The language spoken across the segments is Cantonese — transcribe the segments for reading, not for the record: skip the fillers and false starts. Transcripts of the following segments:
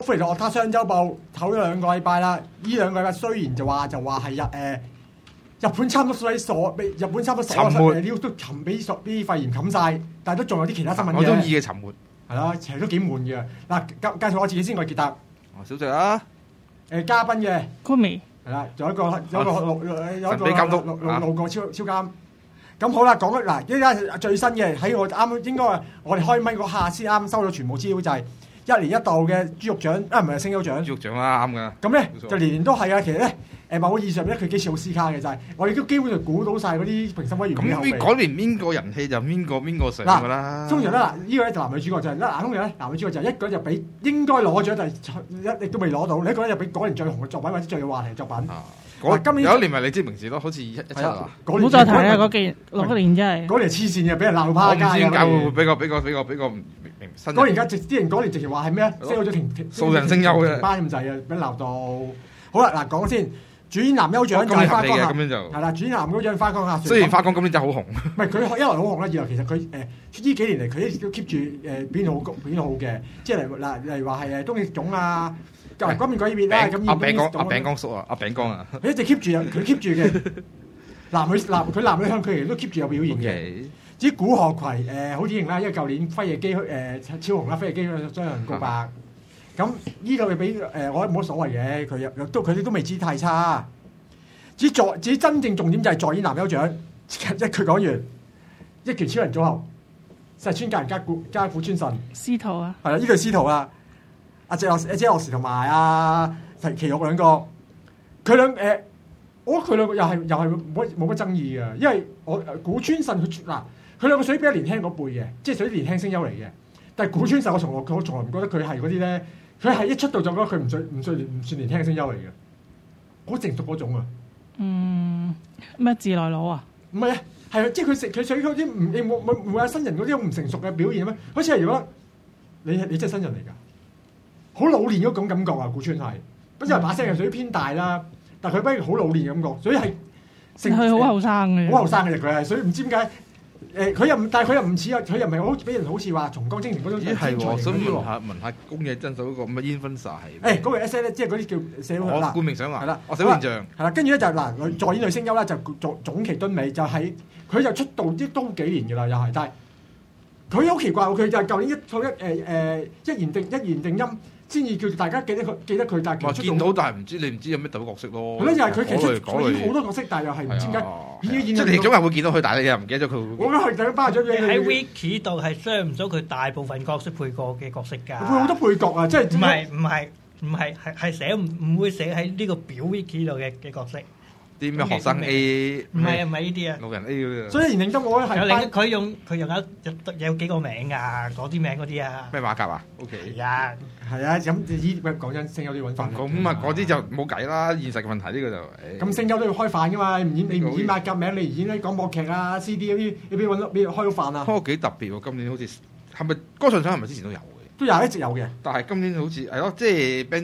福嚟樂他雙週報唞咗2個禮拜啦。呢2個禮拜雖然就話係日本差唔多日本差唔多所有料都俾啲肺炎冚晒，但係都仲有啲其他新聞嘅。 我中意嘅沉沒係啦，其實都幾悶嘅。嗱，介紹我自己先，我係傑達。 小姐啊， 嘉賓嘅 Kumi 係啦，仲有一個監督路過超監。咁好啦，講嗱，依家最新嘅喺我啱應該話我哋開咪嗰下先啱收到全部資料，就係1年1度嘅豬肉獎唔係聲優獎。 豬肉獎啦，啱㗎。 咁咧就年年都係啊，其實咧某個意義上咧，佢幾似奧斯卡嘅就係我哋都基本上估到晒嗰啲評審委員嘅後備。 咁嗰年邊個人氣就邊個上㗎啦。 通常咧嗱，呢個咧就男女主角就係通常咧男女主角就係一個就俾應該攞獎，但係一亦都未攞到。另一個咧就俾嗰年最紅嘅作品或者最有話題嘅作品。 今年有一年咪你知名字咯，好似17啊。 唔好再提啦，嗰年真係。 嗰年黐線嘅，俾人鬧趴街。 我唔知點解會俾個新。 嗰年啲人嗰年直情話係咩啊？聲優咗停素人聲優嘅班咁滯啊，俾人鬧到。好啦，嗱講先，主演男優獎就係花江夏。係啦，主演男優獎花江夏。 雖然花江今年真係好紅。 唔係佢一來好紅啦，二來其實佢呢幾年嚟佢一直都 keep 住表現好嘅，即係例如話係東野種啊。嗰面嗰邊啦，咁阿餅乾叔啊，阿餅乾啊， 佢一直 keep 住啊，佢 keep 住嘅佢男女向佢哋都 keep 住有表現嘅。至於古賀葵好典型啦，因為舊年輝夜姬超紅啦，輝夜姬將人告白。咁呢個俾我冇乜所謂嘅，佢哋都未知太差。至於真正重點就係助演男優獎，一句講完，一拳超人組合，石川教人加古川信。 司徒啊， 係啦，呢個係司徒啦。阿謝樂時同埋阿奇玉兩個，佢我覺得佢兩個又係冇乜爭議嘅，因為我古川信佢兩個屬於比較年輕嗰輩嘅，即係屬於年輕聲優嚟嘅。但係古川信我從來唔覺得佢係嗰啲咧，佢係一出道就覺得佢唔算年輕嘅聲優嚟嘅，好成熟嗰種啊。 咩自來佬啊？ 唔係啊，係即係佢屬於嗰啲唔會有新人嗰啲唔成熟嘅表現咩？好似係如果你真係新人嚟㗎。好老練嗰種感覺啊，古川係，不過把聲係屬於偏大啦，但佢不如好老練嘅感覺，所以係佢好後生嘅， 好後生嘅佢係，所以唔知點解佢又唔似啊，佢又唔係好俾人好似話松江精靈嗰種天才嚟嘅。 想問下宮野真守嗰個乜煙薰晒係？ 嗰個 S N 即係嗰啲叫社會啦。冠名相啊， 係啦， 小形象係啦，跟住咧就嗱助演女聲優啦，就總崎敦美就係佢就出道都幾年嘅啦，又係，但係佢好奇怪喎，佢就係舊年一言定音。先至叫大家記得佢，但係話見到，但係你唔知有咩特別角色咯。 係咯，又係佢其實演好多角色，但係又係唔知點解即係你總係會見到佢，但係你又唔記得咗佢。 我覺得佢第一巴咗嘅。 喺 Wiki 度係雙唔到佢大部分角色配過嘅角色㗎。 佢好多配角啊，即係唔係寫唔會寫喺呢個表 Wiki 度嘅角色。 啲咩學生 A 唔係呢啲啊， 路人 A 嗰啲。 所以言定得我係佢用有幾個名㗎，嗰啲名嗰啲啊。 咩馬甲啊 ？OK。 係啊， 咁講真，聲優都要揾飯。 咁啊，嗰啲就冇計啦，現實嘅問題呢個就。 咁聲優都要開飯㗎嘛，你唔演馬甲名，你演啲廣播劇啊、CD 嗰啲，你邊開到飯啊？ 開幾特別喎！今年好似係咪歌唱獎係咪之前都有？ 都有一直有嘅， 但係今年好似係咯，即係 Ben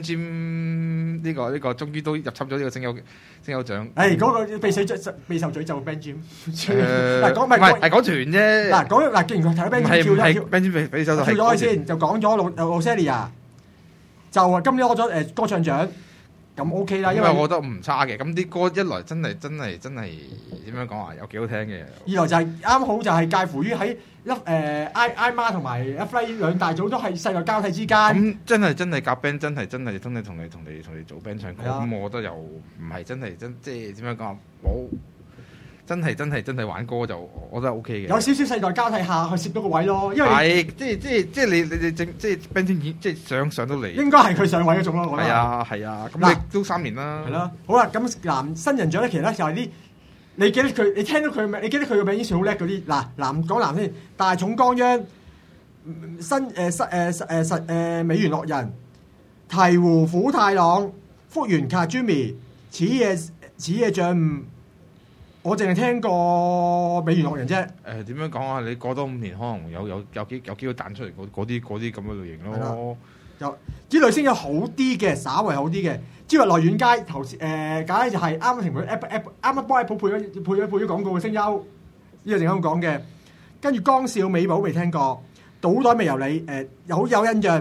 Jim 呢個終於都入侵咗呢個聲優獎。 嗰個備受詛咒 Ben Jim。 嗱講唔係講團啫。 既然佢睇 Ben Jim 跳咗 Ben Jim 俾手就跳咗開先，就講咗Rosalia，就今年攞咗歌唱獎，咁 OK 啦。因為我覺得唔差嘅，咁啲歌一來真係點樣講啊？有幾好聽嘅。 二來就係啱好就係介乎於喺I媽同埋 Fly 兩大組都係世代交替之間。 咁真係夾 band， 真係同你做 band 唱歌，咁我覺得又唔係真係即係點樣講啊？冇真係玩歌就我覺得 OK 嘅。 有少少世代交替下去攝到個位咯，因為係即係你即係 band 即係上到嚟， 應該係佢上位嗰種咯。我覺得係啊，咁你都3年啦。 係咯，好啦，咁男新人獎咧，其實咧就係啲。你記得佢，你聽到佢名，你記得佢個名已經算好叻嗰啲。嗱，講男先，大塚綱央、美原樂人、鵜鶘虎太郎、福原卡朱咪、此夜像悟，我淨係聽過美原樂人啫。 點樣講啊？你過多5年，可能有幾個彈出嚟嗰啲咁嘅類型咯。 有啲女星有好啲嘅，稍為好啲嘅。之後內遠街頭假咧就係啱啱停佢啱啱幫 Apple 配咗廣告嘅聲優，呢個正啱講嘅。跟住江少美寶未聽過，倒袋未由你有印象。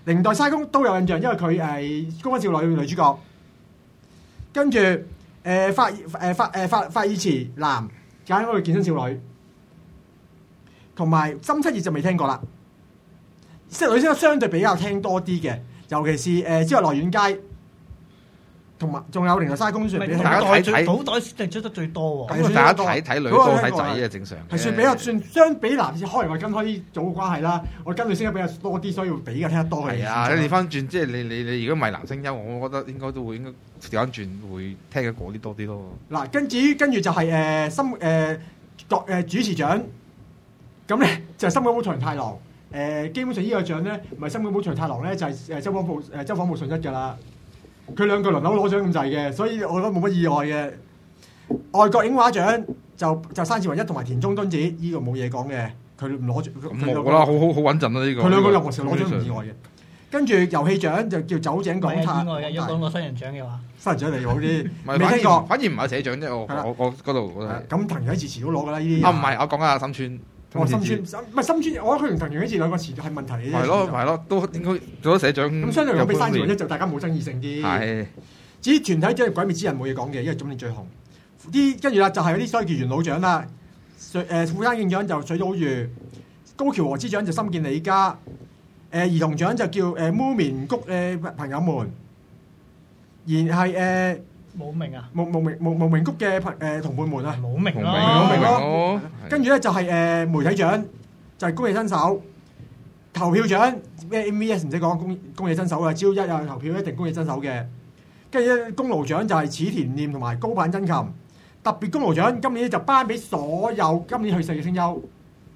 零代沙公都有印象，因為佢係高分少女女主角。跟住法爾茨男揀嗰個健身少女，同埋深七葉就未聽過啦。即係女星相對比較聽多啲嘅，尤其是之後來遠街，同埋仲有零代沙公算比大家睇古代先出得最多喎。 咁大家睇女多睇仔啊，正常嘅。 係算比較相比男士，可能我跟開啲組嘅關係啦，我跟女星比較多啲，所以會比較聽得多嘅。 係啊，你調翻轉，即係你如果唔係男聲優，我覺得應該調翻轉會聽嘅嗰啲多啲咯。 嗱，跟住就係主持獎，咁咧就係森本寶長太郎。基本上呢個獎咧，唔係森本寶長太郎咧，就係周訪部順一㗎啦。佢兩個輪流攞獎咁滯嘅，所以我覺得冇乜意外嘅。外國影畫獎就山寺宏一同埋田中敦子，呢個冇嘢講嘅，佢唔攞獎。 咁我覺得好穩陣啦呢個。 佢兩個任何時候攞獎唔意外嘅。跟住遊戲獎就叫酒井廣太。 意外嘅，有講過新人獎嘅話。 新人獎嚟好啲，未聽過。 反而唔係寫獎啫，我嗰度覺得。 咁藤原喜遲都攞㗎啦呢啲。 唔係，我講緊深村。 深村，唔係深村，我覺得佢同藤原喜遲兩個詞係問題嚟嘅。 係咯，都應該做咗寫獎。 咁相對嚟比山寺宏一就大家冇爭議性啲。 係。至於團體獎《鬼滅之刃》冇嘢講嘅，因為今年最紅。跟住啦，就係嗰啲所謂叫元老獎啦。富山敬獎就水島裕，高橋和之獎就森見理嘉。兒童獎就叫烏棉谷嘅朋友們。而係冇名啊！ 無名谷嘅同伴們啊！ 冇名咯，跟住咧就係媒體獎，就係公益新手。投票獎咩 MVS 唔使講，公益新手啊！只要一有投票，一定公益新手嘅。跟住咧功勞獎就係柿田念同埋高坂真琴。特別功勞獎今年就頒俾所有今年去世嘅聲優。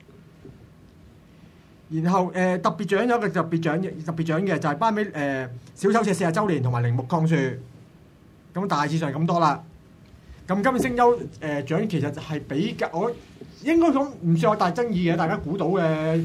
然後特別獎有一個特別獎嘅就係頒俾小丑社40週年同埋鈴木抗樹。咁大致上咁多啦。咁今年聲優獎其實係比較，我應該講唔算有大爭議嘅，大家估到嘅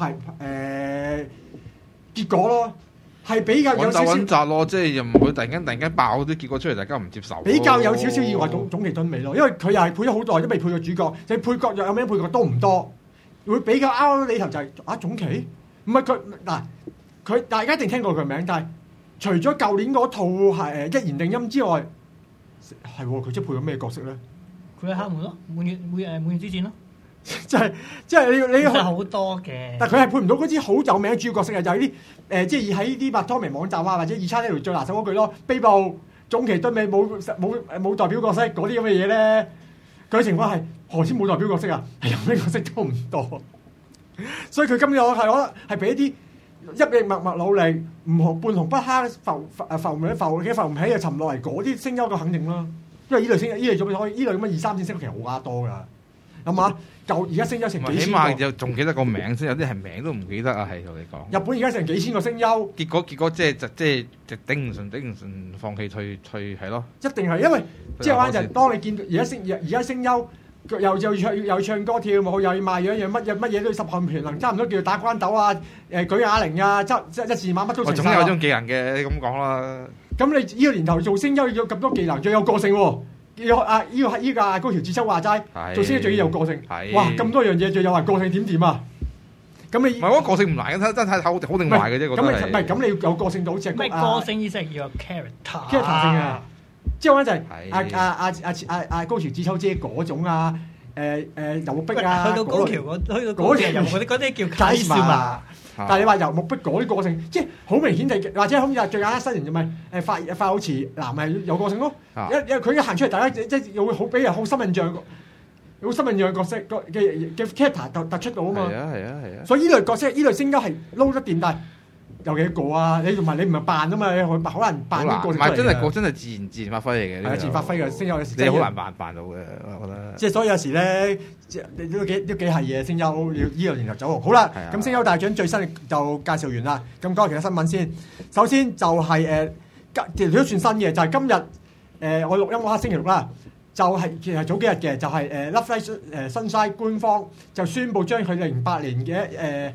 結果咯，係比較有少少穩紮咯，即係又唔會突然間爆啲結果出嚟，大家唔接受。 比較有少少意外，總其敦美咯，因為佢又係配咗好耐都未配過主角，就配角又有咩配角多唔多，會比較拗你頭就係總期，唔係佢嗱佢大家一定聽過佢名，但係除咗舊年嗰套係一言定音之外，係佢即係配咗咩角色咧？ 佢係黑門咯，滿月之戰咯， 即係你好多嘅。 但係佢係配唔到嗰啲好有名嘅主要角色啊，就係啲即係喺啲麥當明網站啊，或者二叉呢條最拿手嗰句咯，卑部總其敦美冇代表角色嗰啲咁嘅嘢咧，佢嘅情況係何止冇代表角色啊？係有咩角色都唔多，所以佢今日我覺得係俾一啲一力默默努力，唔紅半紅不黑浮唔起又沉落嚟嗰啲聲優嘅肯定啦。因為呢類聲優呢類做咩可以呢類咁嘅2、3線聲其實好加多㗎，係嘛？就而家聲優成幾千個， 起碼又仲記得個名先，有啲係名都唔記得啊！係同你講。 日本而家成幾千個聲優， 結果即係頂唔順，放棄退係咯。 一定係因為即係話就係當你見到而家聲優又唱歌跳舞又要賣樣乜嘢都要10項全能，差唔多叫打關鬥啊舉啞鈴啊一字馬乜都成晒。 總有種技能嘅，你咁講啦。 咁你呢個年頭做聲優要咁多技能，仲有個性喎。呢個高橋智秋話齋，做聲優仲要有個性。哇！咁多樣嘢，仲有話個性點啊？咁你唔係我個性唔難嘅，真係好定壞嘅啫。 咁你唔係咁你要有個性到好似咩個性意思係要有 character 性啊！即係話就係高橋智秋姐嗰種啊，遊木碧啊， 去到高橋去到高橋遊木嗰啲叫介紹嘛。但係你話遊木碧嗰啲個性，即係好明顯地，或者好似最簡單新人就咪發好似男係有個性咯。佢一行出嚟，大家即係又會好俾人好深印象，好深印象嘅角色嘅 character 突出到啊嘛。 係啊。 所以呢類角色，呢類聲優係撈得掂，但係有幾個啊？你同埋你唔係扮啊嘛，你好難扮啲個性出嚟。唔係真係自然發揮嚟嘅。係自然發揮嘅聲優有時你好難扮到嘅，我覺得。 即係所以有時咧，都幾係嘢聲優要呢個年頭走紅。好啦，咁聲優大獎最新就介紹完啦。咁講下其他新聞先。首先就係條都算新嘅，就係今日我錄音嗰刻星期6啦，就係其實早幾日嘅，就係Love Live Sunshine官方就宣布將佢08年嘅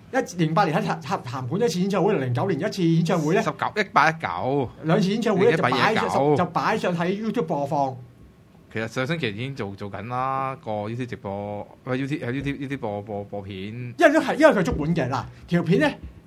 08年喺函館一次演唱會，09年一次演唱會咧 1819 兩次演唱會咧就擺上喺 YouTube 播放。 其實上星期已經做緊啦，個 YouTube 直播，YouTube 播片。 因為佢係足本嘅嗱條片咧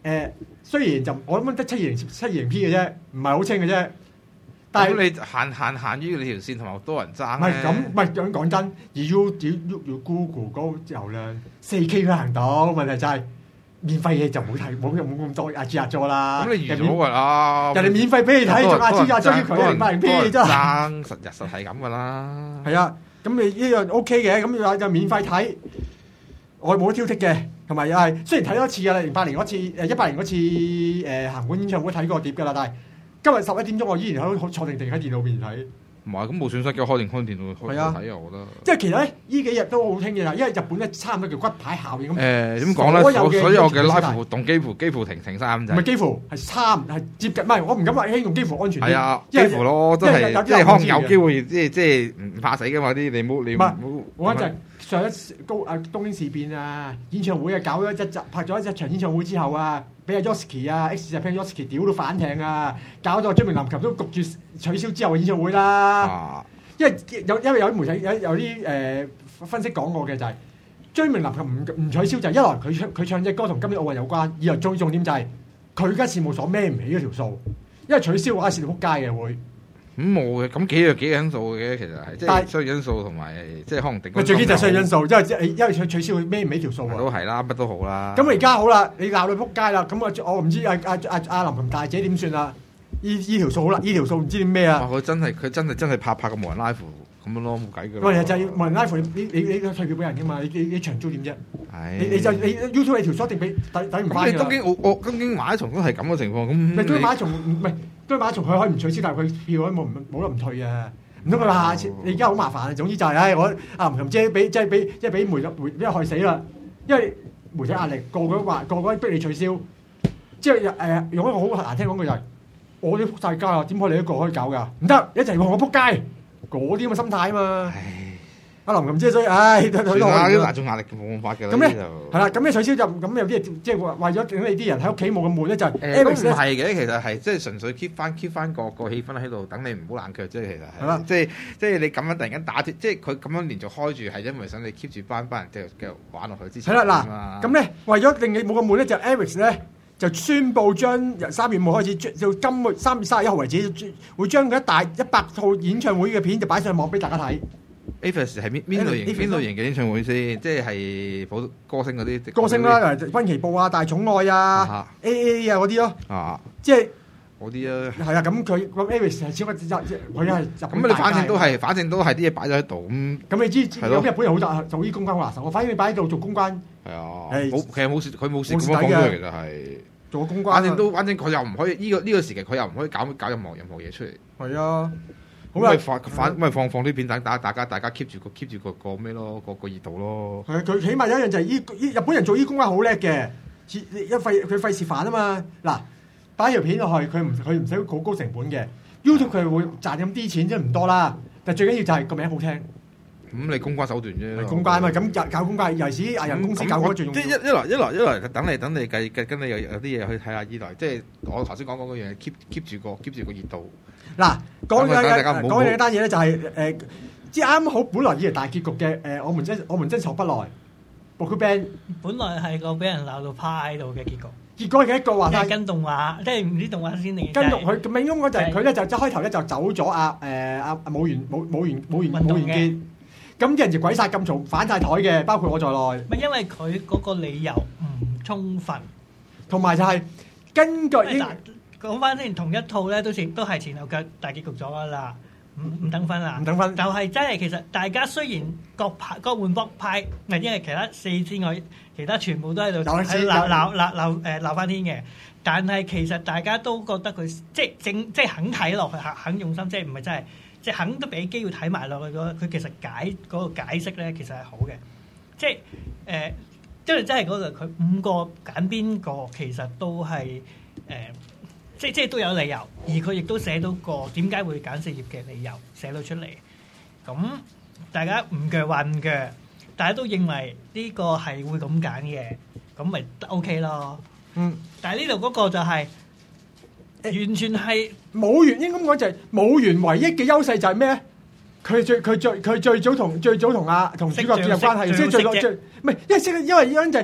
雖然就我諗得720P 嘅啫，唔係好清嘅啫。但係咁你限於你條線同埋多人爭唔係咁，唔係咁講真，而要 Google 嗰個流量4K 佢行到，問題就係免費嘢就冇睇，冇咁多壓咗啦。 咁你預咗㗎啦， 人哋免費俾你睇，仲壓咗要佢800P 真係爭實係咁㗎啦。 係啊，咁你呢樣 OK 嘅，咁就免費睇，我冇挑剔嘅，同埋又係雖然睇多次㗎啦，08年嗰次18年嗰次鹹管演唱會睇過碟㗎啦，但係今日11點鐘我依然喺坐定喺電腦面睇。 唔係，咁冇損失嘅，開電腦開睇啊！我覺得即係其實咧，呢幾日都好興嘅啦，因為日本咧差唔多叫骨牌效應咁。 點講咧？所有嘅 live 活動幾乎停晒咁滯。 唔係幾乎係接近，唔係我唔敢話用幾乎安全啲。 係啊，幾乎咯，都係即係可能有機會，即係唔怕死嘅嘛啲，你唔好。 我就上一東京事變啊，演唱會啊，拍咗一場演唱會之後啊，俾阿 Yoshiki 啊 X Japan Yoshiki 屌到反艇啊，搞到追名林琴都焗住取消之後嘅演唱會啦。因為有啲媒體有啲分析講過嘅就係追名林琴唔取消就係一來佢唱隻歌同今年奧運有關，二來最重點就係佢間事務所孭唔起嗰條數，因為取消嘅話蝕到撲街嘅會。 咁冇嘅，咁幾個因素嘅其實係，即係商業因素同埋即係可能定。 最緊就係商業因素，因為佢取消佢孭唔起條數啊。 都係啦，乜都好啦。 咁而家好啦，你鬧到撲街啦，咁我唔知阿林琴大姐點算啦？依條數好啦，依條數唔知點咩啊？ 佢真係拍個無人拉褲咁樣咯，冇計㗎。 喂，就係無人拉褲，你退票俾人㗎嘛？你長租點啫？ 係。 你 YouTube 你條數一定俾抵唔翻㗎。 東京馬拉松都係咁嘅情況，咁。 東京馬拉松唔係。東京馬拉松佢可以唔取消，但係佢票冇得唔退啊！唔通佢話下次你而家好麻煩啊！總之就係我林琴姐俾媒體害死啦，因為媒體壓力個個逼你取消，即係用一個好難聽講句就係我啲撲曬街啊！點可以你一個可以搞㗎？唔得，一齊同我撲街嗰啲咁嘅心態啊嘛！阿林琴姐所以算啦， 啲大眾壓力冇辦法㗎啦。 咁咧係啦，咁咧取消就咁有啲即係為咗令你啲人喺屋企冇咁悶咧，就都唔係嘅，其實係即係純粹 keep 翻個氣氛喺度，等你唔好冷卻啫。其實係啦，即係你咁樣突然間打斷，即係佢咁樣連續開住，係因為想你 keep 住班人繼續玩落去之前。 係啦，嗱，咁咧為咗令你冇咁悶咧，就 Eric 咧就宣布將由3月5號開始，到今個3月31號為止，會將佢100套演唱會嘅片就擺上網俾大家睇。 Avis 係邊類型嘅演唱會先？即係普歌星嗰啲歌星啦，溫琪步啊、大寵愛啊、AA 啊嗰啲咯。即係嗰啲啊。 係啊，咁佢個 Avis 係超級佢係咁你反正都係啲嘢擺咗喺度咁。 咁你知有日本人好做啲公關好拿手，我反正你擺喺度做公關。 係啊。其實冇事，佢冇事咁樣講嘅，其實係做公關。 反正佢又唔可以呢個時期，佢又唔可以搞任何嘢出嚟。 係啊。 咪放啲片等大家 keep 住個咩咯，個熱度咯。 係啊，佢起碼有一樣就係日本人做公關好叻嘅，佢費事煩啊嘛。嗱，擺條片落去，佢唔使好高成本嘅。YouTube 佢會賺咁啲錢，即係唔多啦。但最緊要就係個名好聽。 咁你公關手段啫。 公關嘛，咁搞公關，尤其是藝人公司搞嗰最重要。 即係一來等你計跟你有啲嘢去睇下。二來即係我頭先講嗰樣嘢 keep 住個熱度。 嗱，講緊一單嘢咧，就係即係啱好本來以為大結局嘅我們真錯不來 BookBand 本來係個俾人鬧到趴喺度嘅結局。 結果嘅一個話題跟動畫，即係唔知動畫先定。 跟動佢咁應該就係佢咧就一開頭咧就走咗冇完結，咁啲人就鬼殺咁嘈反晒台嘅，包括我在內。 咪因為佢嗰個理由唔充分， 同埋就係根據講翻先，同一套咧都係前後腳大結局咗噶啦，唔等分啦， 唔等分就係真係其實大家雖然各換派，因為其他4之外，其他全部都喺度鬧翻天嘅，但係其實大家都覺得佢即係肯睇落去，肯用心，即係唔係真係即係肯都俾機會睇埋落去佢其實嗰個解釋咧其實係好嘅，即係因為真係嗰個佢5個揀邊個其實都係即係都有理由，而佢亦都寫到個點解會揀4頁嘅理由寫到出嚟。咁大家唔鋸話唔鋸，大家都認為呢個係會咁揀嘅，咁咪 OK 咯。但係呢度嗰個就係完全係冇緣，應該講就係冇緣唯一嘅優勢就係咩咧？佢最早同主角建立關係，即係最唔係，因為因為就係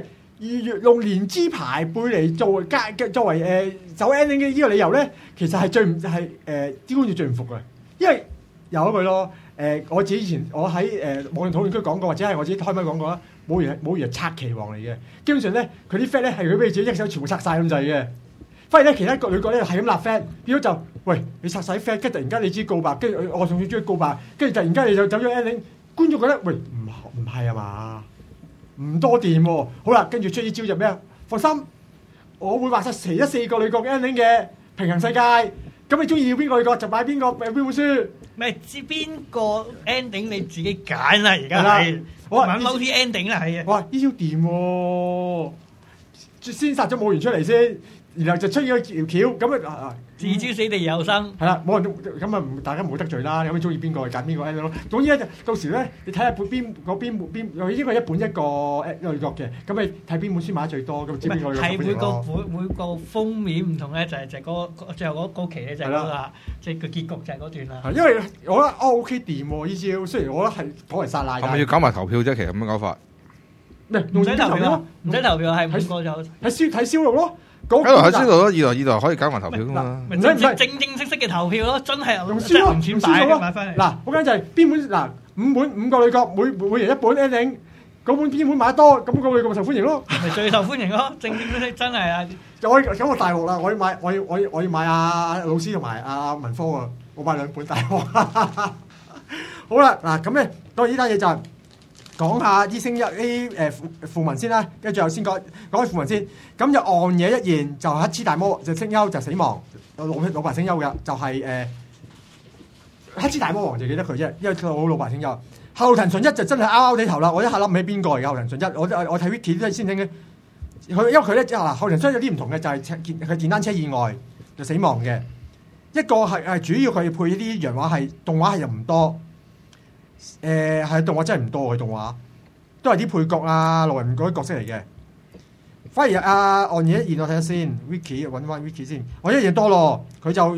用連枝排輩嚟作為走 ending 嘅呢個理由咧，其實係最唔係啲觀眾最唔服嘅，因為有一句咯。我自己以前我喺網上討論區講過，或者係我自己開麥講過啦。冇人係拆旗王嚟嘅，基本上咧佢啲 fat 咧係佢俾自己一手全部拆晒咁滯嘅。反而咧其他女角咧係咁立 fat，變咗就喂你拆晒 fat，跟住突然間你知告白，跟住我仲要中意告白，跟住突然間你就走咗 ending， 觀眾覺得喂唔係啊嘛，唔多掂喎。好啦，跟住出呢招就咩啊？放心，我會畫晒齊咗4個女角 ending 嘅平行世界。咁你中意要邊個女角就買邊本書。 咪知邊個 ending 你自己揀啦，而家係玩 multi ending 啦，係啊！ 哇！呢招掂喎，先殺咗武元出嚟先，然後就出咗條橋咁啊！ 置之死地而後生。係啦，冇人咁啊，大家唔好得罪啦。有咩中意邊個就揀邊個 ending 咯。總之咧，到時咧，你睇下邊應該一本一個女角嘅，咁你睇邊本書買得最多，咁知邊個係每個封面唔同咧，就係嗰最後嗰期咧就係嗰個，即係個結局就係嗰段啦。 因為我覺得OK 掂喎呢招，雖然我覺得係講嚟殺賴。 係咪要搞埋投票啫？其實咁樣搞法。 唔使投票，唔使投票係5個就睇燒肉咯。 喺度喺燒肉咯，二來可以搞埋投票噶嘛。 正式嘅投票咯，真係用錢買翻嚟。 嗱，好簡單就係邊本嗱5個女角，每人一本 ending， 嗰本邊本買得多，咁嗰個女角受歡迎咯。 咪最受歡迎咯，正真係啊！ 咁我大鑊啦，我要買阿老師同埋阿文科啊，我買2本大鑊。好啦，嗱咁咧，當然呢單嘢就係。講下啲聲優啲訃聞先啦，跟住最後先講啲訃聞先。咁就岸野一言就黑之大魔就聲優就死亡，老牌聲優嘅就係黑之大魔王就記得佢啫，因為佢老牌聲優。後藤純一就真係拗地頭啦，我一下諗唔起邊個嚟嘅後藤純一，我睇 Wiki 都先聽嘅。因為佢咧後藤純一有啲唔同嘅，就係佢電單車意外就死亡嘅。一個係主要佢配啲洋畫係動畫係又唔多。係動畫真係唔多嘅動畫，都係啲配角啊、路人嗰啲角色嚟嘅。反而岸野一言我睇下先 ，Wiki 揾翻 Wiki 先。岸野一言多咯，佢由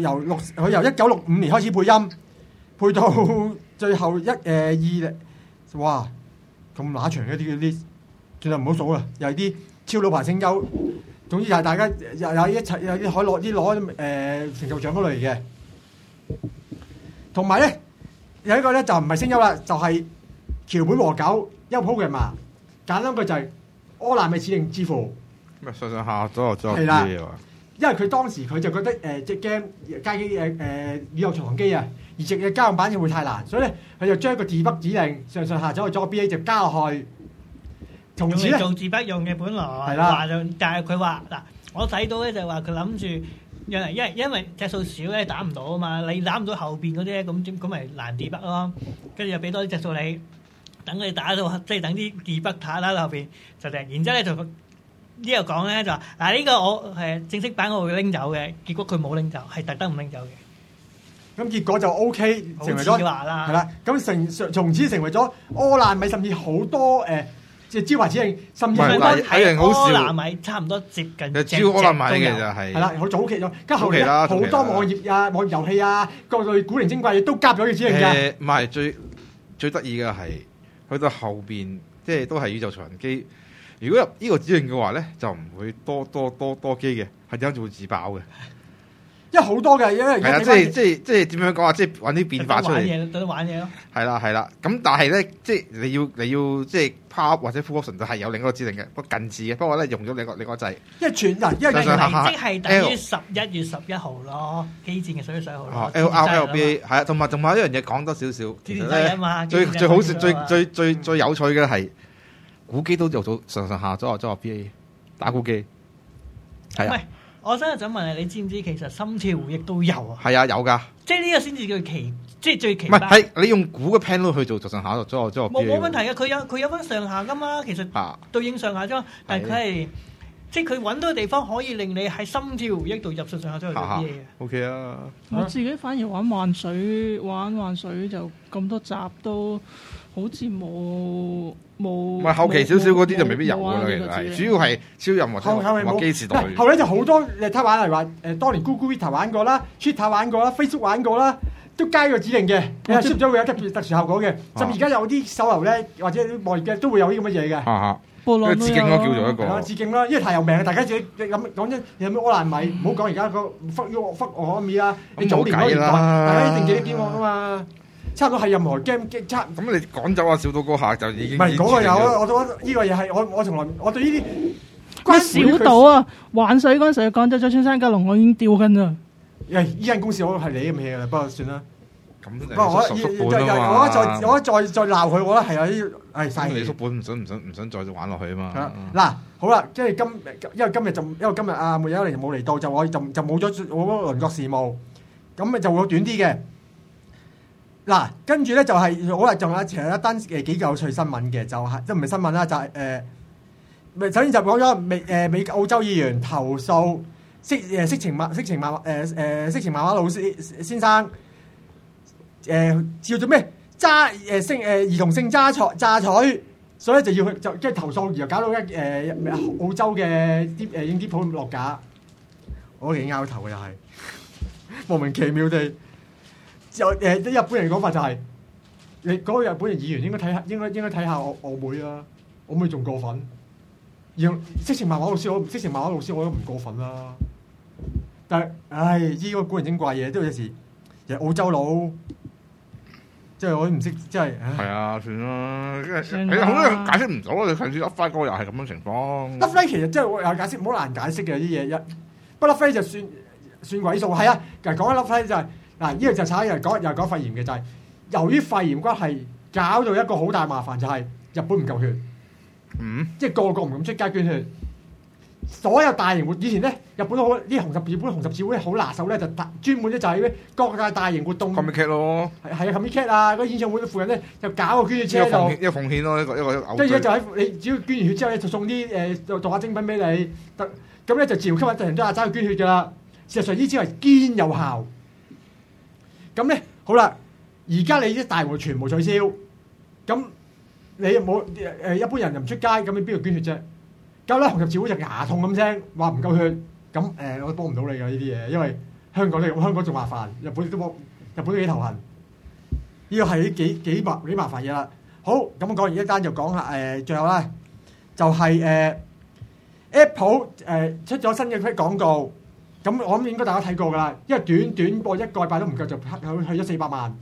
1965年開始配音，配到最後哇咁乸長嘅啲，算啦唔好數啦，又係啲超老牌聲優。總之就係大家有一齊有啲可以攞成就獎嗰類嘅，同埋咧。有一個咧就唔係聲優啦，就係橋本和久優鋪嘅嘛。簡單句就係柯南嘅指令之父。 咩上下左右啲嘢話？因為佢當時佢就覺得隻 game 街機宇宙巡航機啊，而隻嘅家用版會太難，所以咧佢就將一個 debug 指令上下左右左 BA 就加落去。從此咧做 debug 用嘅本來話就，但係佢話嗱，我睇到咧就話佢諗住。因為隻數少咧打唔到啊嘛，你打唔到後邊嗰啲咧，咁咪難 debug咯。跟住又俾多啲隻數你，等佢打到即係等啲 debug 打喺後邊就定。然之後咧就呢度講咧就話嗱呢個我正式版我會拎走嘅，結果佢冇拎走，係特登唔拎走嘅。 咁結果就 OK，成為咗係啦。咁從此成為咗柯南米，甚至好多即係招牌指令，甚至係柯南米差唔多接近招柯南米嘅就係啦，好早期咗。跟後嚟好多網頁啊、網頁遊戲啊，各類古靈精怪嘢都加咗嘅指令㗎。 唔係最得意嘅係去到後邊，即係都係宇宙巡航機。如果入呢個指令嘅話咧，就唔會多機嘅，係點樣就會自爆嘅。因為好多嘅，因為係啊，即係點樣講啊？即係揾啲變化出嚟， 等玩嘢咯。 係啦，咁但係咧，即係你要即係 power 或者 full option 就係有另一個指令嘅，不過近似嘅。不過咧用咗另一個掣。因為全嗱，因為即係等於11月11號咯，機戰嘅11月11號咯。 LRLBA 係啊，同埋一樣嘢講多少少，其實咧最好最有趣嘅係古機都做到上下左右 BA 打古機，係啊。 我真係想問你知唔知其實心跳回憶都有啊？ 係啊，有㗎。 即係呢個先至叫即係最奇。 唔係你用估嘅 panel 去做上下左右冇問題嘅，佢有分上下㗎嘛。其實對應上下啫嘛。但係佢係即係佢揾到嘅地方可以令你喺心跳回憶度入上下左右啲嘢嘅。 OK 啊。 我自己反而玩幻水就咁多集都好似冇。唔係後期少少嗰啲就未必有㗎啦，其實主要係超任或機時代。 後咧就好多你睇玩嚟話當年 Google Vita 玩過啦 ，Twitter 玩過啦 ，Facebook 玩過啦，都加個指令嘅，你係輸咗會有特殊效果嘅。甚至而家有啲手遊咧，或者啲網頁嘅都會有啲咁嘅嘢嘅。 波浪都有致敬咯，叫做一個致敬啦，因為太有名，大家自己咁講真，有咩柯蘭米？唔好講而家個忽我咪啦，你早年嗰年代，大家一定記得堅惡噶嘛。差唔多係任何 game 差。咁你趕走阿小島嗰下就已經唔係嗰個有啊！我覺得呢個嘢係我從來我對呢啲關小島啊玩水嗰陣時趕走咗穿山甲龍，我已經掉緊啦。 呢間公司我係你咁 hea 啦，不過算啦。 咁不過我再鬧佢，我覺得係有啲係嘥氣。 你叔本唔想再玩落去啊嘛。 嗱，好啦，即係因為今日阿梅有嚟冇嚟到，就冇咗我嗰個鄰國事務，咁就會短啲嘅。嗱，跟住咧就係好啦，仲有其實一單幾有趣新聞嘅，就係即係唔係新聞啦，就係首先就講咗美澳洲議員投訴色情漫畫老師先生叫做咩兒童性榨取，所以就要去就即係投訴，然後搞到澳洲嘅啲影碟鋪落架，我幾拗頭嘅又係莫名其妙地。就啲日本人講法就係，你嗰個日本人議員應該睇下我妹啊，我妹仲過分。而色情漫畫老師我都唔過分啦。但係，唉，呢個古靈精怪嘢都有時，其實澳洲佬，即係我都唔識，即係。 係啊，算啦，其實好多嘢解釋唔到啊！你上次 Love Live 嗰個又係咁樣情況。 Love Live 其實真係我有解釋，唔好難解釋嘅啲嘢。不 Love Live 就算鬼數，係啊。其實講緊 Love Live 就係。嗱，呢個就炒又講肺炎嘅就係，由於肺炎關係搞到一個好大麻煩，就係日本唔夠血，即係個個唔敢出街捐血。所有大型活以前咧，日本好啲紅十字會好拿手咧，就專門咧就係咩各大大型活動。 Comic Cat 咯， 係啊 Comic Cat 啊，嗰演唱會附近咧就搞個捐血車就。 一個奉獻咯，一個。 跟住咧就喺你只要捐完血之後咧，就送啲動畫精品俾你，咁咧就自然吸引人都係走去捐血㗎啦。事實上呢招係堅有效。咁咧，好啦，而家你啲大會全部取消，咁你冇一般人又唔出街，咁你邊度捐血啫？咁咧紅十字會就牙痛咁聲，話唔夠血，咁我都幫唔到你㗎呢啲嘢，因為香港仲麻煩，日本都幾頭痕，呢個係幾麻煩嘢啦。好，咁講完一單就講下最後啦，就係Apple 出咗新嘅廣告。咁我諗應該大家睇過㗎啦，因為短播一個禮拜都唔夠，就去咗400萬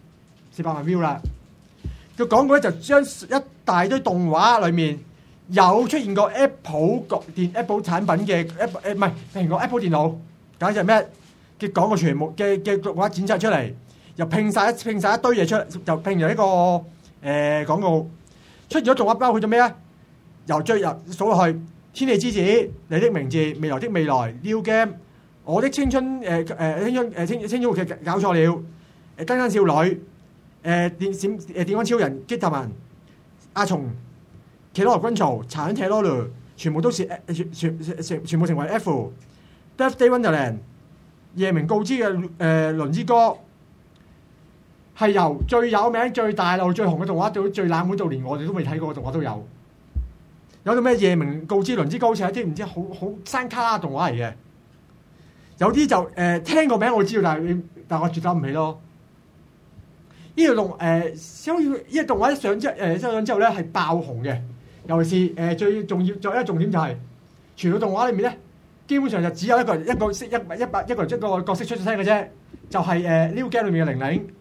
view 啦。個廣告咧就將一大堆動畫裏面有出現過 Apple 產品嘅唔係蘋果 Apple 電腦，簡直係咩嘅廣告全部嘅動畫剪輯出嚟，又拼晒一堆嘢出嚟，就拼咗一個廣告出咗動畫包括咗咩啊？由最入數落去，天氣之子、你的名字、未來的未來、New Game。我的青春青春劇搞錯了，更更少女，電光超人、吉特文、阿松、奇羅軍曹、殘忍鐵羅魯，全部都是全部成為 F。Birthday Wonderland、夜明告知嘅輪之歌，係由最有名、最大路、最紅嘅動畫到最冷門到連我哋都未睇過嘅動畫都有。有到咩夜明告知輪之歌好似係啲唔知好山卡拉動畫嚟嘅。有啲就聽個名我知道，但我絕對唔起咯。呢個動畫一上之後咧係爆紅嘅，尤其是最重要再一個重點就係、是，全部動畫裏面咧，基本上就只有一個角色出咗聲嘅啫，就係New Game 裏面嘅玲玲。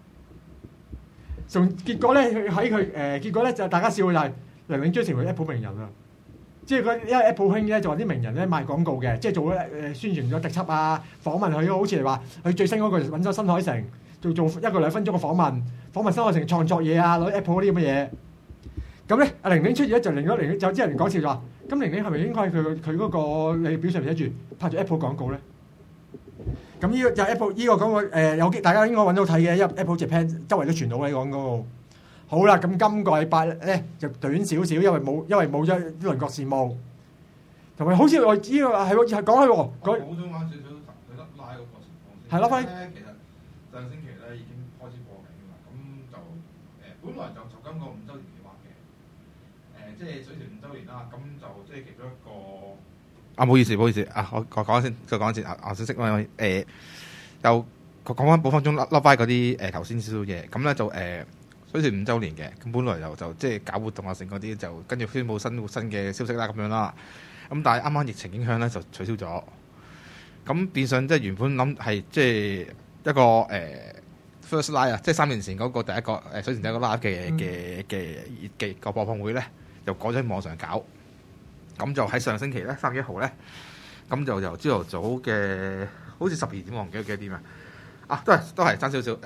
結果咧就大家笑嘅就係玲玲追成為 Apple 名人啦。即係因為 Apple 興咧就話啲名人咧賣廣告嘅，即係做宣傳咗特輯啊，訪問佢好似嚟話佢最新嗰個揾咗新海誠做1個2分鐘嘅訪問新海誠創作嘢啊，攞 Apple 嗰啲咁嘅嘢。咁咧阿玲玲出現咧就令咗玲玲有啲人講笑就話，咁玲玲係咪應該佢嗰個你表上面寫住拍住 Apple 廣告咧？咁呢個就 Apple 呢個廣告有大家應該揾到睇嘅，因為 Apple Japan 周圍都傳到呢個廣告。好啦，咁今個禮拜咧就短少少，因為冇咗啲鄰國事務，同埋好似我呢個係講開喎， 補充翻少少佢得拉嗰個情況先。 係咯，輝。 其實上星期咧已經開始播緊㗎啦，咁就本來就今個5週年計劃嘅，即係水船5週年啦，咁就即係其中一個。唔好意思啊，我講先，再講一次啊，消息又講翻補翻中甩翻嗰啲頭先少少嘢，咁咧就水豚5週年嘅，咁本來就即係搞活動啊，成嗰啲就跟住宣布新嘅消息啦，咁樣啦。咁但係啱啱疫情影響咧，就取消咗。咁變相即係原本諗係即係一個first live 啊，即係3年前嗰個第一個水豚第一個 live 嘅個播放會咧，就改咗喺網上搞。咁就喺上星期咧3月1號咧，咁就由朝頭早嘅好似12點，我唔記得幾多點啊，都係爭少少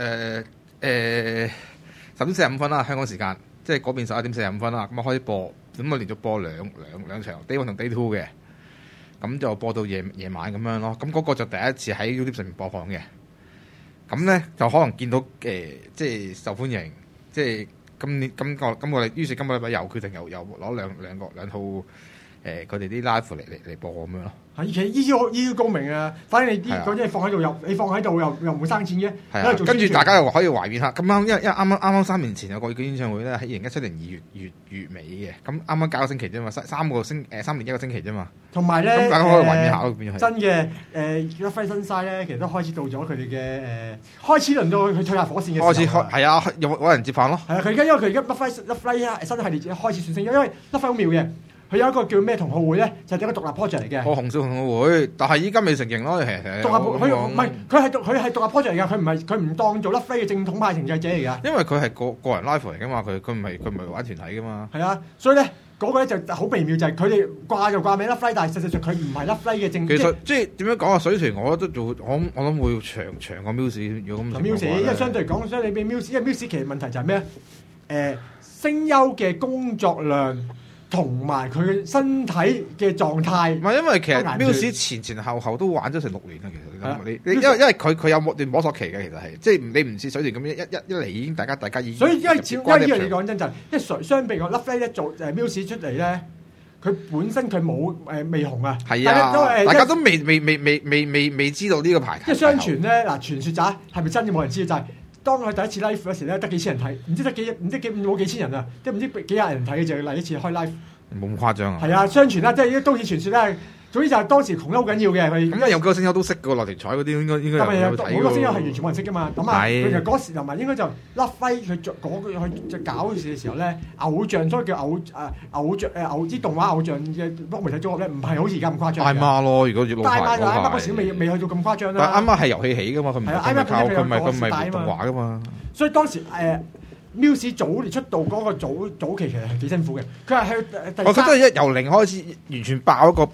10點45分啦，香港時間，即係嗰邊11點45分啦，咁啊開始播，咁啊連續播兩場 Day 1同 Day 2嘅，咁就播到夜晚咁樣咯，咁嗰個就第一次喺 YouTube 上面播放嘅，咁咧就可能見到即係受歡迎，即係今個於是今個禮拜又決定又攞兩套佢哋啲 live 嚟播咁樣咯。 係，其實依啲高明啊！反正你啲嗰啲放喺度你放喺度又唔會生錢嘅。 係啊，跟住大家又可以懷念下。咁啱，因為啱3年前有個演唱會咧，喺2017年2月尾嘅。咁啱啱搞個星期啫嘛，3年1個星期啫嘛。 同埋咧， 咁大家可以懷念下咯，變咗係。 真嘅，Love Live Sunshine咧，其實都開始到咗佢哋嘅開始輪到佢退下火線嘅時候。開始係啊，有人接棒咯。 係啊，因為佢而家 Love Live 新系列開始算升，因為 Love Live 好妙嘅。佢有一個叫咩同學會咧，就係一個獨立 project 嚟嘅。 紅少同學會，但係依家未成型咯，係獨立佢唔係佢係獨立 project 嚟㗎，佢唔當做 Love Live 嘅正統派承繼者嚟㗎。 因為佢係個人 live 嚟㗎嘛，佢唔係玩團體㗎嘛。 係啊，所以咧嗰個咧就好微妙，就係佢哋掛就掛名 Love Live，但係實際上佢唔係 Love Live 嘅正。 其實即係點樣講啊？水豚我覺得我諗會長過 Muse， 如果咁。 Muse 因為相對嚟講，相對比 Muse， 因為 Muse 其實問題就係咩聲優嘅工作量。同埋佢身體嘅狀態， 唔係因為其實 Muse 前後都玩咗成6年啦，其實你因為佢有段摸索期嘅，其實係即係你唔似水豚咁一嚟已經大家已經。所以因為呢樣你講真就係，因為相比講 Love Live 一做Muse 出嚟咧，佢本身佢冇未紅啊， 係啊，大家都未知道呢個牌。 即係相傳咧嗱，傳説咋係咪真嘅冇人知就係。當佢第一次 live 嗰時咧，得幾千人睇，唔知冇幾千人啊，即係唔知幾廿人睇嘅就嚟一次開 live， 冇咁誇張啊。 係啊，相傳啦，即係都市傳説啦。總之就係當時窮得好緊要嘅佢。咁有幾個聲優都識嘅喎，樂團彩嗰啲應該有睇。 好多聲優係完全冇人識嘅嘛。咁啊，佢就嗰時同埋應該就 Love Live 佢做佢搞嗰時嘅時候咧，偶像所以叫偶像啲動畫偶像嘅多媒體組合咧，唔係好似而家咁誇張。 IMA咯，如果要老牌嘅話。IMA 嗰時未去到咁誇張啦。 但 IMA 係遊戲起嘅嘛，佢唔係靠佢唔係動畫嘅嘛。 所以當時Muse 早年出道嗰個早期其實係幾辛苦嘅，佢係去我覺得由0開始完全爆一個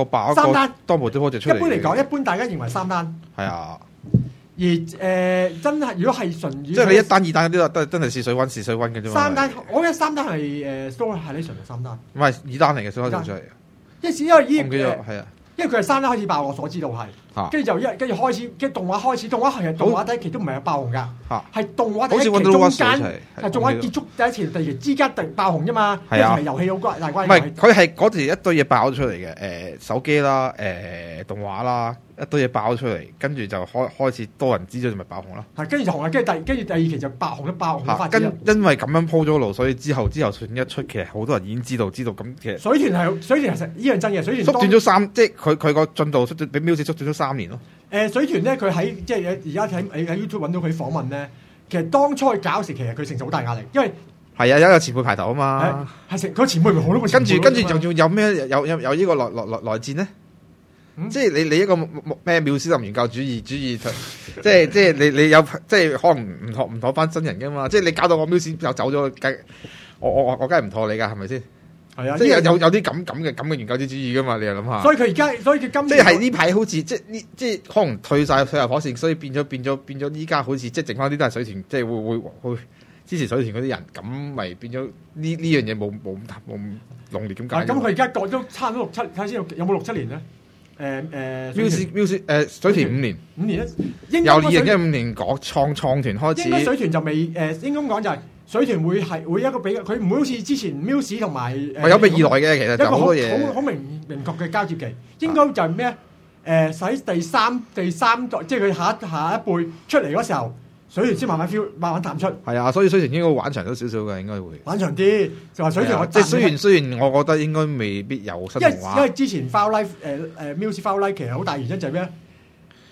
3單多部多隻出嚟。 一般嚟講，一般大家認為3單。 係啊， 而真係如果係純即係你1單2單嗰啲都真係試水溫嘅啫嘛。 3單，我覺得3單係Story Halation係3單。唔係2單嚟嘅，Story Halation出嚟。 因為係啊。 因為佢係3單開始爆，我所知道係，跟住跟住開始，跟住動畫開始，動畫係動畫第一期都唔係有爆紅㗎，係動畫第一期中間，係動畫結束第一期、第二期之間突然爆紅啫嘛，係啊，遊戲好大關係。 唔係佢係嗰時一堆嘢爆咗出嚟嘅，手機啦，動畫啦，一堆嘢爆咗出嚟，跟住就開始多人知咗，就咪爆紅咯。 係跟住就紅啦，跟住第二期就爆紅發展。 因為咁樣鋪咗路，所以之後水豚一出，其實好多人已經知道咁其實。水豚其實呢樣真嘅，水豚縮短咗即係佢個進度比 Muse 縮短咗3年咯。 水豚咧，佢喺即係而家喺 YouTube 揾到佢訪問咧，其實當初佢搞時，其實佢承受好大壓力，因為係啊，有前輩排頭啊嘛， 係佢前輩咪好多個前輩。跟住仲要有咩有呢個內戰咧？即係你一個咩妙思林原教主義，即係你有即係可能唔妥翻真人噶嘛？即係你搞到我 Muse 又走咗，我梗係唔妥你噶，係咪先？係啊，即係有啲咁嘅原教旨主義噶嘛？你又諗下。所以佢今即係呢排好似即係可能退晒火線，所以變咗依家好似即係剩翻啲都係水豚，即係會支持水豚嗰啲人，咁咪變咗呢樣嘢冇咁濃烈咁解。咁佢而家過咗差唔多6-7，睇下先有冇6-7年咧？Muse 水豚5年咧，由2015年創團開始。應該水豚就未應該咁講就係。水豚會一個比較，佢唔會好似之前 Muse 同埋有未來嘅，其實就好多嘢，好明確嘅交接期。應該就係咩？使第三代，即係佢下一輩出嚟嗰時候，水豚先慢慢淡出。係啊，所以水豚應該玩長咗少少嘅，應該會玩長啲。就話水豚，即係雖然我覺得應該未必有新動畫。因為之前 Firelight Muse Firelight 其實好大原因就係咩？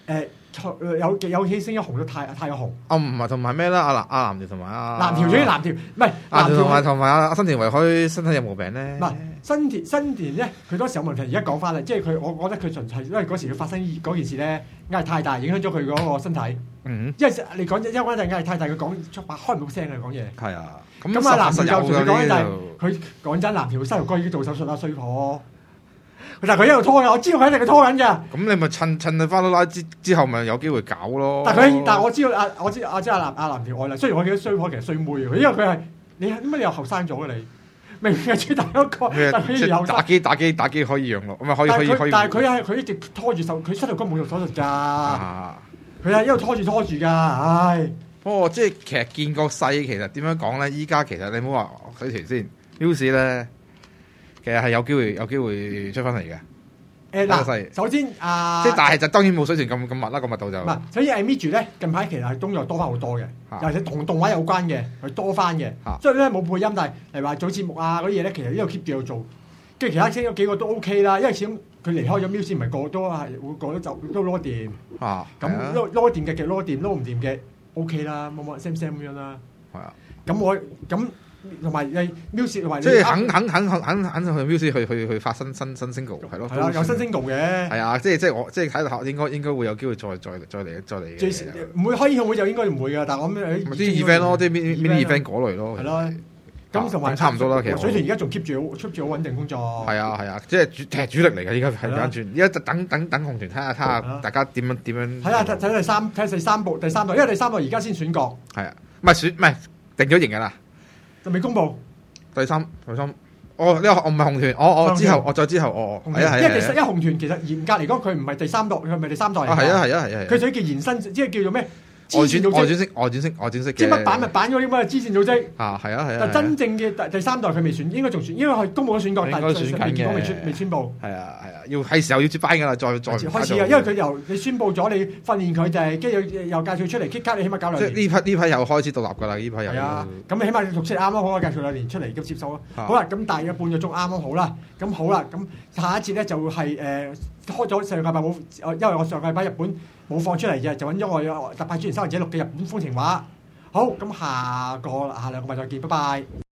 有起聲音紅到太過紅。 哦，唔係同埋咩啦？阿藍條同埋阿藍條，主要藍條唔係藍條同埋阿新田圍開身體有毛病咧。 唔係新田咧，佢當時有問題，而家講翻啦，即係我覺得佢純係因為嗰時佢發生嗰件事咧壓力太大，影響咗佢嗰個身體。因為你講一關就壓力太大，佢講出把開唔到聲嘅講嘢。 係啊， 咁啊藍條就同佢講就係佢講真，藍條膝頭哥已經做手術啦，衰婆。但係佢一路拖嘅，我知道佢一定係拖緊嘅。咁你咪趁佢翻到拉之後，咪有機會搞咯。 但係我知道我知阿藍條愛啦。雖然我記得衰婆其實衰妹嘅，因為佢係你點解你又後生咗嘅你？明明係最大一個，但係佢又打機可以養咯，咁啊可以。 但係佢一直拖住佢膝頭哥冇做手術㗎。佢係一路拖住㗎，唉。 不過即係其實見個勢，其實點樣講咧？依家其實你唔好話水豚先 ，News 咧。其實係有機會出翻嚟嘅。 嗱，首先即係但係就當然冇水豚咁密啦，個密度就。 唔係，所以 Midge 咧近排其實係動作多翻好多嘅，尤其是同動畫有關嘅，佢多翻嘅。所以咧冇配音，但係例如話做節目啊嗰啲嘢咧，其實呢度 keep 住有做。跟住其他聲有幾個都 OK 啦，因為始終佢離開咗 Midge 唔係個個都係會個都就都攞掂。咁攞掂嘅攞掂，攞唔掂嘅 OK 啦，冇 Sam 咁樣啦。係啊。咁。同埋你 music 同埋即係肯去 music 去發新 single 係咯， 係啦，有新 single 嘅。 係啊，即係我即係睇到應該會有機會再嚟嘅。 唔會開演唱會就應該唔會㗎，但係我諗啲 event 咯，啲 mini event 嗰類咯。 係咯，咁同埋差唔多啦。其實水豚而家仲 keep 住好穩定工作。 係啊，即係主力嚟嘅。依家係間轉，依家等紅團睇下大家點樣。睇下睇第三部，因為第三部而家先選角。 係啊，唔係定咗型㗎啦。 就未公布第三，呢個我唔係紅團，我之後係啊， 因為紅團其實嚴格嚟講，佢唔係第三代，佢唔係第三代嚟㗎。係啊，佢就叫延伸，即係叫做咩？ 外轉式即係乜版咪版咗啲乜支線組織係啊。 但真正嘅第三代佢未選，應該仲選，因為佢公佈咗選角，但係未宣佈。 係啊，要係時候要接班㗎啦，再開始啊！因為佢由你宣佈咗，你訓練佢就係跟住又介紹出嚟，kick cut 你起碼搞2年。 即係呢批又開始獨立㗎啦，呢批又。 係啊，咁你起碼讀書啱啱好啊，介紹2年出嚟咁接受咯。好啦，咁大約半個鐘啱啱好啦。咁好啦，咁下一節咧就係開咗上個禮拜冇，因為我上個禮拜日本冇放出嚟嘅，就揾咗我特派專員收或者錄嘅日本風情畫。好，咁下兩個禮拜再見，拜拜。